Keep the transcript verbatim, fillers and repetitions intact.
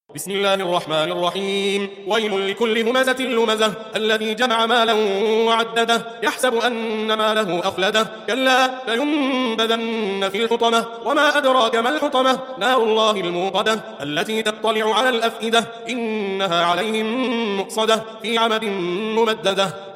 بسم الله الرحمن الرحيم. ويل لكل همزة لمزة الذي جمع مالا وعدده يحسب أن ماله أخلده كلا لينبذن في الحطمة وما أدراك ما الحطمة نار الله الموقدة التي تطلع على الأفئدة إنها عليهم مؤصدة في عمد ممددة.